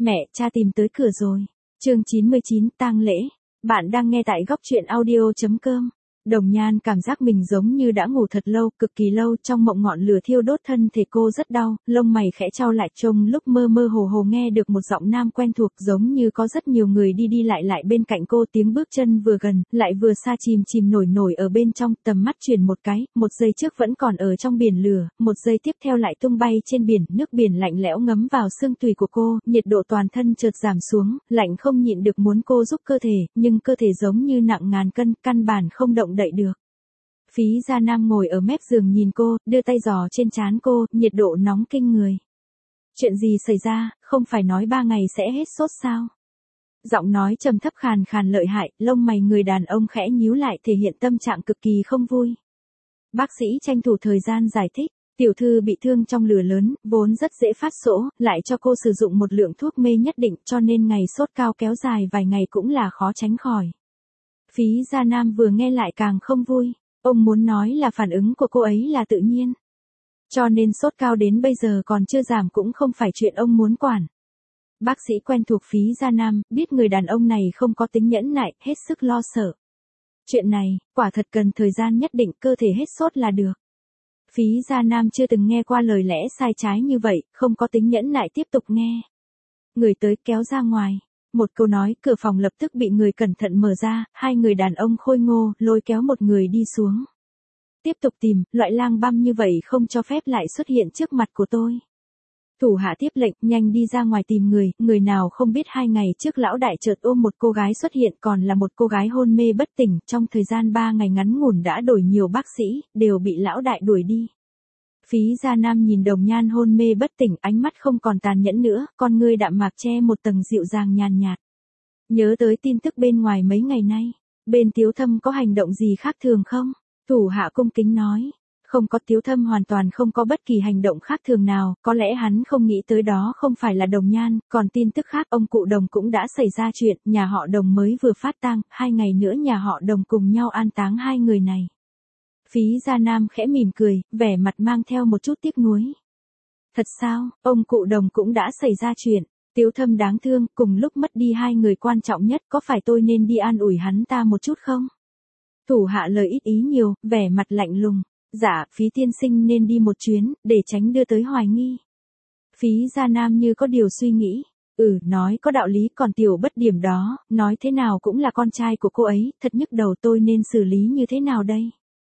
Mẹ, cha tìm tới cửa rồi. Chương 99 tang lễ. Bạn đang nghe tại góc truyện audio.com. Đồng Nhan cảm giác mình giống như đã ngủ thật lâu, cực kỳ lâu, trong mộng ngọn lửa thiêu đốt thân thể cô rất đau, lông mày khẽ chau lại, trông lúc mơ mơ hồ hồ nghe được một giọng nam quen thuộc, giống như có rất nhiều người đi đi lại lại bên cạnh cô, tiếng bước chân vừa gần, lại vừa xa, chìm chìm nổi nổi ở bên trong, tầm mắt chuyển một cái, một giây trước vẫn còn ở trong biển lửa, một giây tiếp theo lại tung bay trên biển, nước biển lạnh lẽo ngấm vào xương tủy của cô, nhiệt độ toàn thân chợt giảm xuống, lạnh không nhịn được muốn cô giúp cơ thể, nhưng cơ thể giống như nặng ngàn cân, căn bản không động đậy được. Phí Gia Nam ngồi ở mép giường nhìn cô, đưa tay giò trên trán cô, nhiệt độ nóng kinh người. Chuyện gì xảy ra, không phải nói 3 ngày sẽ hết sốt sao? Giọng nói trầm thấp khàn khàn lợi hại, lông mày người đàn ông khẽ nhíu lại, thể hiện tâm trạng cực kỳ không vui. Bác sĩ tranh thủ thời gian giải thích, tiểu thư bị thương trong lửa lớn, vốn rất dễ phát sỗ, lại cho cô sử dụng một lượng thuốc mê nhất định, cho nên ngày sốt cao kéo dài vài ngày cũng là khó tránh khỏi. Phí Gia Nam vừa nghe lại càng không vui. Ông muốn nói là phản ứng của cô ấy là tự nhiên. Cho nên sốt cao đến bây giờ còn chưa giảm cũng không phải chuyện ông muốn quản. Bác sĩ quen thuộc Phí Gia Nam, biết người đàn ông này không có tính nhẫn nại, hết sức lo sợ. Chuyện này, quả thật cần thời gian nhất định, cơ thể hết sốt là được. Phí Gia Nam chưa từng nghe qua lời lẽ sai trái như vậy, không có tính nhẫn nại tiếp tục nghe. Người tới kéo ra ngoài. Một câu nói, cửa phòng lập tức bị người cẩn thận mở ra, hai người đàn ông khôi ngô, lôi kéo một người đi xuống. Tiếp tục tìm, loại lang băm như vậy không cho phép lại xuất hiện trước mặt của tôi. Thủ hạ tiếp lệnh, nhanh đi ra ngoài tìm người nào không biết 2 ngày trước lão đại chợt ôm một cô gái xuất hiện, còn là một cô gái hôn mê bất tỉnh, trong thời gian 3 ngày ngắn ngủn đã đổi nhiều bác sĩ, đều bị lão đại đuổi đi. Phí Gia Nam nhìn Đồng Nhan hôn mê bất tỉnh, ánh mắt không còn tàn nhẫn nữa, con ngươi đạm mạc che một tầng dịu dàng nhàn nhạt. Nhớ tới tin tức bên ngoài mấy ngày nay, bên Tiếu Thâm có hành động gì khác thường không? Thủ hạ cung kính nói, không có, Tiếu Thâm hoàn toàn không có bất kỳ hành động khác thường nào, có lẽ hắn không nghĩ tới đó không phải là Đồng Nhan, còn tin tức khác, ông cụ Đồng cũng đã xảy ra chuyện, nhà họ Đồng mới vừa phát tang, 2 ngày nữa nhà họ Đồng cùng nhau an táng hai người này. Phí Gia Nam khẽ mỉm cười, vẻ mặt mang theo một chút tiếc nuối. Thật sao, ông cụ Đồng cũng đã xảy ra chuyện, Tiếu Thâm đáng thương, cùng lúc mất đi 2 người quan trọng nhất, có phải tôi nên đi an ủi hắn ta một chút không? Thủ hạ lời ít ý nhiều, vẻ mặt lạnh lùng, dạ, Phí tiên sinh nên đi một chuyến, để tránh đưa tới hoài nghi. Phí Gia Nam như có điều suy nghĩ. Nói có đạo lý, còn tiểu bất điểm đó, nói thế nào cũng là con trai của cô ấy, thật nhức đầu, tôi nên xử lý như thế nào đây?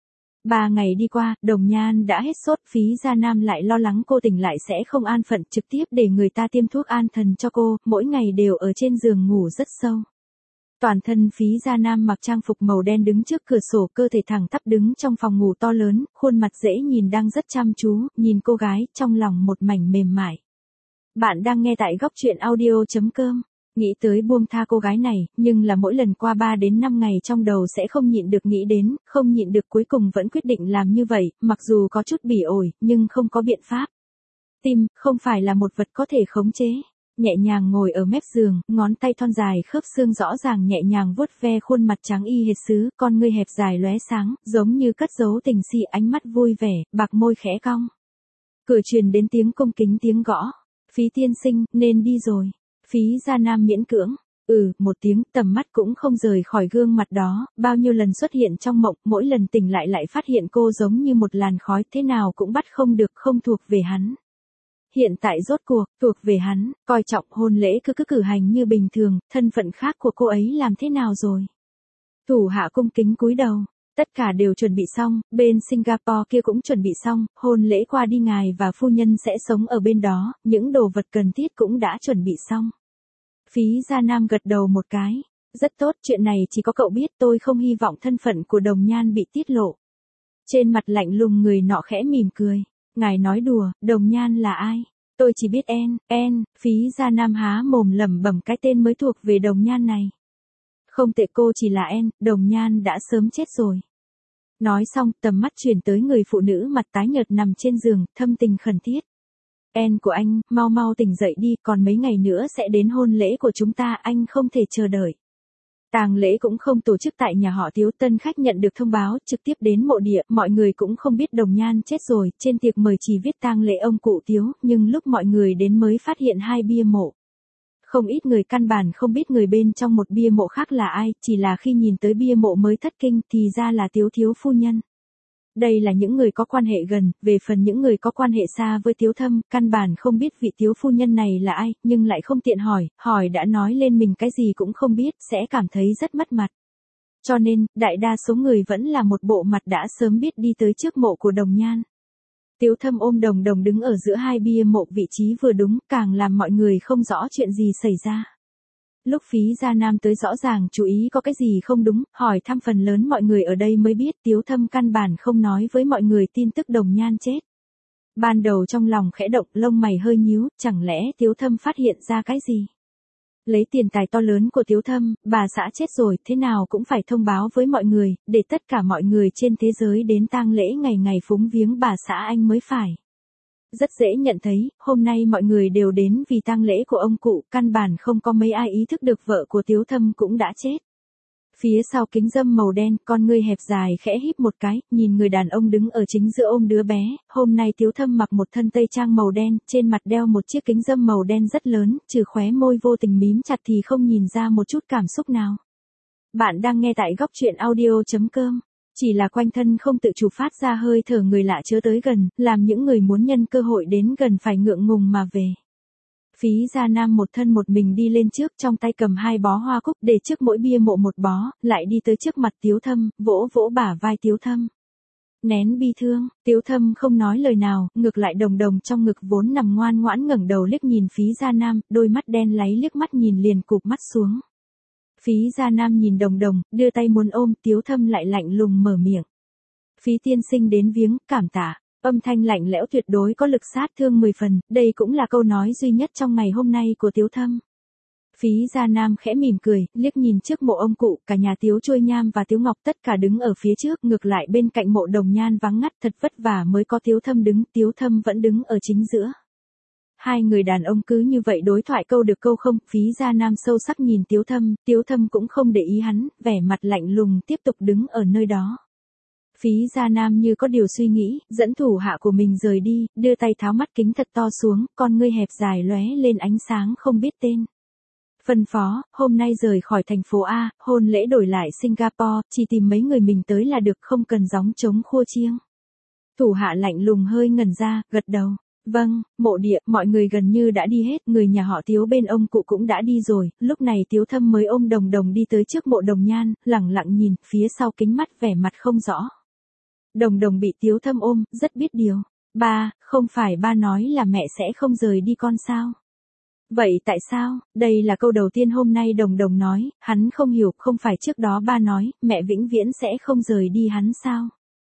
3 ngày đi qua, Đồng Nhan đã hết sốt, Phí Gia Nam lại lo lắng cô tỉnh lại sẽ không an phận, trực tiếp để người ta tiêm thuốc an thần cho cô, mỗi ngày đều ở trên giường ngủ rất sâu. Toàn thân Phí Gia Nam mặc trang phục màu đen đứng trước cửa sổ, cơ thể thẳng tắp đứng trong phòng ngủ to lớn, khuôn mặt dễ nhìn đang rất chăm chú, nhìn cô gái, trong lòng một mảnh mềm mại. Bạn đang nghe tại góc truyện audio.com. Nghĩ tới buông tha cô gái này, nhưng là mỗi lần qua 3 đến 5 ngày trong đầu sẽ không nhịn được nghĩ đến, không nhịn được cuối cùng vẫn quyết định làm như vậy, mặc dù có chút bỉ ổi, nhưng không có biện pháp. Tim, không phải là một vật có thể khống chế. Nhẹ nhàng ngồi ở mép giường, ngón tay thon dài khớp xương rõ ràng nhẹ nhàng vuốt ve khuôn mặt trắng y hệt sứ, con ngươi hẹp dài lóe sáng, giống như cất giấu tình si, ánh mắt vui vẻ, bạc môi khẽ cong. Cửa truyền đến tiếng cung kính tiếng gõ. Phí tiên sinh, nên đi rồi. Phí Gia Nam miễn cưỡng. Một tiếng, tầm mắt cũng không rời khỏi gương mặt đó, bao nhiêu lần xuất hiện trong mộng, mỗi lần tỉnh lại phát hiện cô giống như một làn khói, thế nào cũng bắt không được, không thuộc về hắn. Hiện tại rốt cuộc, thuộc về hắn, coi trọng hôn lễ cứ cử hành như bình thường, thân phận khác của cô ấy làm thế nào rồi? Thủ hạ cung kính cúi đầu, tất cả đều chuẩn bị xong, bên Singapore kia cũng chuẩn bị xong, hôn lễ qua đi ngài và phu nhân sẽ sống ở bên đó, những đồ vật cần thiết cũng đã chuẩn bị xong. Phí Gia Nam gật đầu một cái, rất tốt, chuyện này chỉ có cậu biết, tôi không hy vọng thân phận của Đồng Nhan bị tiết lộ. Trên mặt lạnh lùng người nọ khẽ mỉm cười, ngài nói đùa, Đồng Nhan là ai? Tôi chỉ biết Phí Gia Nam há mồm lẩm bẩm cái tên mới thuộc về Đồng Nhan này. Không tệ, cô chỉ là Đồng Nhan đã sớm chết rồi. Nói xong, tầm mắt chuyển tới người phụ nữ mặt tái nhợt nằm trên giường, thâm tình khẩn thiết. Của anh, mau tỉnh dậy đi, còn mấy ngày nữa sẽ đến hôn lễ của chúng ta, anh không thể chờ đợi. Tang lễ cũng không tổ chức tại nhà họ Tiếu, tân khách nhận được thông báo, trực tiếp đến mộ địa, mọi người cũng không biết Đồng Nhan chết rồi, trên tiệc mời chỉ viết tang lễ ông cụ Tiếu, nhưng lúc mọi người đến mới phát hiện 2 bia mộ. Không ít người căn bản không biết người bên trong một bia mộ khác là ai, chỉ là khi nhìn tới bia mộ mới thất kinh thì ra là Tiếu thiếu phu nhân. Đây là những người có quan hệ gần, về phần những người có quan hệ xa với Tiếu Thâm, căn bản không biết vị Tiếu phu nhân này là ai, nhưng lại không tiện hỏi đã nói lên mình cái gì cũng không biết, sẽ cảm thấy rất mất mặt. Cho nên, đại đa số người vẫn là một bộ mặt đã sớm biết đi tới trước mộ của Đồng Nhan. Tiếu Thâm ôm Đồng Đồng đứng ở giữa hai bia mộ, vị trí vừa đúng, càng làm mọi người không rõ chuyện gì xảy ra. Lúc Phí Gia Nam tới rõ ràng chú ý có cái gì không đúng, hỏi thăm phần lớn mọi người ở đây mới biết Tiếu Thâm căn bản không nói với mọi người tin tức Đồng Nhan chết. Ban đầu trong lòng khẽ động, lông mày hơi nhíu, chẳng lẽ Tiếu Thâm phát hiện ra cái gì? Lấy tiền tài to lớn của Tiếu Thâm, bà xã chết rồi, thế nào cũng phải thông báo với mọi người, để tất cả mọi người trên thế giới đến tang lễ ngày ngày phúng viếng bà xã anh mới phải. Rất dễ nhận thấy, hôm nay mọi người đều đến vì tang lễ của ông cụ, căn bản không có mấy ai ý thức được vợ của Tiếu Thâm cũng đã chết. Phía sau kính râm màu đen, con ngươi hẹp dài khẽ híp một cái, nhìn người đàn ông đứng ở chính giữa ôm đứa bé, hôm nay Tiếu Thâm mặc một thân tây trang màu đen, trên mặt đeo một chiếc kính râm màu đen rất lớn, trừ khóe môi vô tình mím chặt thì không nhìn ra một chút cảm xúc nào. Bạn đang nghe tại góc truyện audio.com. Chỉ là quanh thân không tự chủ phát ra hơi thở người lạ chớ tới gần, làm những người muốn nhân cơ hội đến gần phải ngượng ngùng mà về. Phí Gia Nam một thân một mình đi lên trước, trong tay cầm hai bó hoa cúc, để trước mỗi bia mộ một bó, lại đi tới trước mặt Tiếu Thâm, vỗ vỗ bả vai Tiếu Thâm. Nén bi thương, Tiếu Thâm không nói lời nào, ngược lại Đồng Đồng trong ngực vốn nằm ngoan ngoãn ngẩng đầu liếc nhìn Phí Gia Nam, đôi mắt đen láy liếc mắt nhìn liền cụp mắt xuống. Phí Gia Nam nhìn Đồng Đồng, đưa tay muốn ôm, Tiếu Thâm lại lạnh lùng mở miệng. Phí tiên sinh đến viếng, cảm tạ. Âm thanh lạnh lẽo tuyệt đối có lực sát thương 10 phần, đây cũng là câu nói duy nhất trong ngày hôm nay của Tiếu Thâm. Phí Gia Nam khẽ mỉm cười, liếc nhìn trước mộ ông cụ, cả nhà Tiếu Trôi Nham và Tiếu Ngọc tất cả đứng ở phía trước, ngược lại bên cạnh mộ Đồng Nhan vắng ngắt, thật vất vả mới có Tiếu Thâm đứng, Tiếu Thâm vẫn đứng ở chính giữa. Hai người đàn ông cứ như vậy đối thoại câu được câu không, Phí Gia Nam sâu sắc nhìn Tiếu Thâm cũng không để ý hắn, vẻ mặt lạnh lùng tiếp tục đứng ở nơi đó. Phí Gia Nam như có điều suy nghĩ, dẫn thủ hạ của mình rời đi, đưa tay tháo mắt kính thật to xuống, con ngươi hẹp dài lóe lên ánh sáng không biết tên. Phân phó, hôm nay rời khỏi thành phố A, hôn lễ đổi lại Singapore, chỉ tìm mấy người mình tới là được, không cần gióng trống khua chiêng. Thủ hạ lạnh lùng hơi ngẩn ra, gật đầu. Vâng, mộ địa, mọi người gần như đã đi hết, người nhà họ Tiếu bên ông cụ cũng đã đi rồi, lúc này Tiếu Thâm mới ôm Đồng Đồng đi tới trước mộ Đồng Nhan, lẳng lặng nhìn, phía sau kính mắt vẻ mặt không rõ. Đồng Đồng bị Tiếu Thâm ôm, rất biết điều. Ba, không phải ba nói là mẹ sẽ không rời đi con sao? Vậy tại sao? Đây là câu đầu tiên hôm nay Đồng Đồng nói, hắn không hiểu, không phải trước đó ba nói, mẹ vĩnh viễn sẽ không rời đi hắn sao?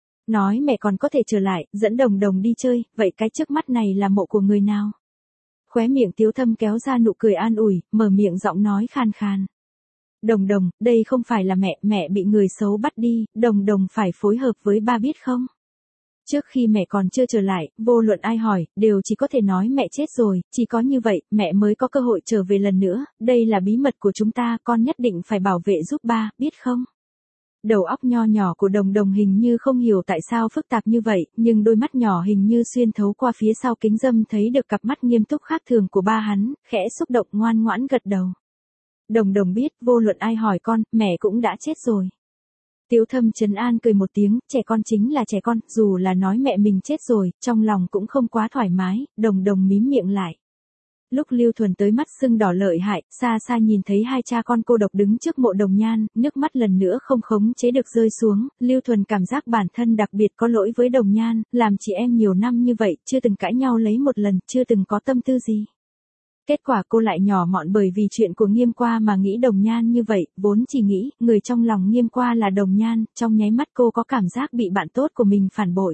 Nói mẹ còn có thể trở lại, dẫn Đồng Đồng đi chơi, vậy cái trước mắt này là mộ của người nào? Khóe miệng Tiếu Thâm kéo ra nụ cười an ủi, mở miệng giọng nói khàn khàn. Đồng Đồng, đây không phải là mẹ bị người xấu bắt đi, Đồng Đồng phải phối hợp với ba biết không? Trước khi mẹ còn chưa trở lại, vô luận ai hỏi, đều chỉ có thể nói mẹ chết rồi, chỉ có như vậy, mẹ mới có cơ hội trở về lần nữa, đây là bí mật của chúng ta, con nhất định phải bảo vệ giúp ba, biết không? Đầu óc nho nhỏ của Đồng Đồng hình như không hiểu tại sao phức tạp như vậy, nhưng đôi mắt nhỏ hình như xuyên thấu qua phía sau kính râm thấy được cặp mắt nghiêm túc khác thường của ba hắn, khẽ xúc động ngoan ngoãn gật đầu. Đồng Đồng biết, vô luận ai hỏi con, mẹ cũng đã chết rồi. Tiếu Thâm trấn an cười một tiếng, trẻ con chính là trẻ con, dù là nói mẹ mình chết rồi, trong lòng cũng không quá thoải mái, Đồng Đồng mím miệng lại. Lúc Lưu Thuần tới mắt sưng đỏ lợi hại, xa xa nhìn thấy hai cha con cô độc đứng trước mộ Đồng Nhan, nước mắt lần nữa không khống chế được rơi xuống, Lưu Thuần cảm giác bản thân đặc biệt có lỗi với Đồng Nhan, làm chị em nhiều năm như vậy, chưa từng cãi nhau lấy một lần, chưa từng có tâm tư gì. Kết quả cô lại nhỏ mọn bởi vì chuyện của Nghiêm Qua mà nghĩ Đồng Nhan như vậy, vốn chỉ nghĩ, người trong lòng Nghiêm Qua là Đồng Nhan, trong nháy mắt cô có cảm giác bị bạn tốt của mình phản bội.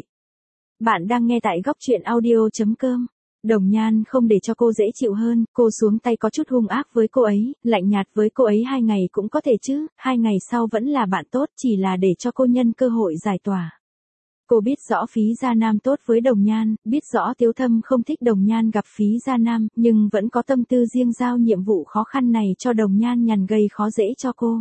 Bạn đang nghe tại góc truyện audio.com. Đồng Nhan không để cho cô dễ chịu hơn, cô xuống tay có chút hung ác với cô ấy, lạnh nhạt với cô ấy 2 ngày cũng có thể chứ, 2 ngày sau vẫn là bạn tốt, chỉ là để cho cô nhân cơ hội giải tỏa. Cô biết rõ Phí Gia Nam tốt với Đồng Nhan, biết rõ Tiếu Thâm không thích Đồng Nhan gặp Phí Gia Nam, nhưng vẫn có tâm tư riêng giao nhiệm vụ khó khăn này cho Đồng Nhan nhằn gây khó dễ cho cô.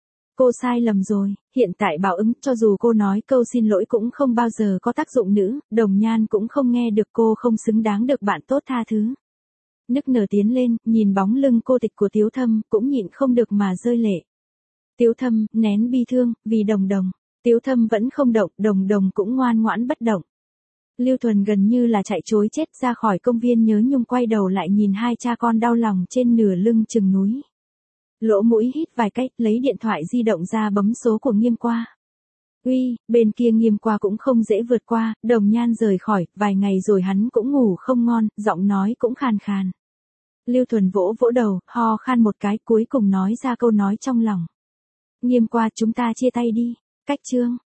Cô sai lầm rồi, hiện tại báo ứng, cho dù cô nói câu xin lỗi cũng không bao giờ có tác dụng nữa, Đồng Nhan cũng không nghe được, cô không xứng đáng được bạn tốt tha thứ. nức nở tiến lên, nhìn bóng lưng cô tịch của Tiếu Thâm, cũng nhịn không được mà rơi lệ. Tiếu Thâm, nén bi thương, vì Đồng Đồng. Tiếu Thâm vẫn không động, Đồng Đồng cũng ngoan ngoãn bất động. Lưu Thuần gần như là chạy trối chết ra khỏi công viên nhớ nhung, quay đầu lại nhìn hai cha con đau lòng trên nửa lưng chừng núi. Lỗ mũi hít vài cái, lấy điện thoại di động ra bấm số của Nghiêm Qua. Uy, bên kia Nghiêm Qua cũng không dễ vượt qua, Đồng Nhan rời khỏi, vài ngày rồi hắn cũng ngủ không ngon, giọng nói cũng khàn khàn. Lưu Thuần vỗ vỗ đầu, ho khan một cái, cuối cùng nói ra câu nói trong lòng. Nghiêm Qua, chúng ta chia tay đi. Cách chương.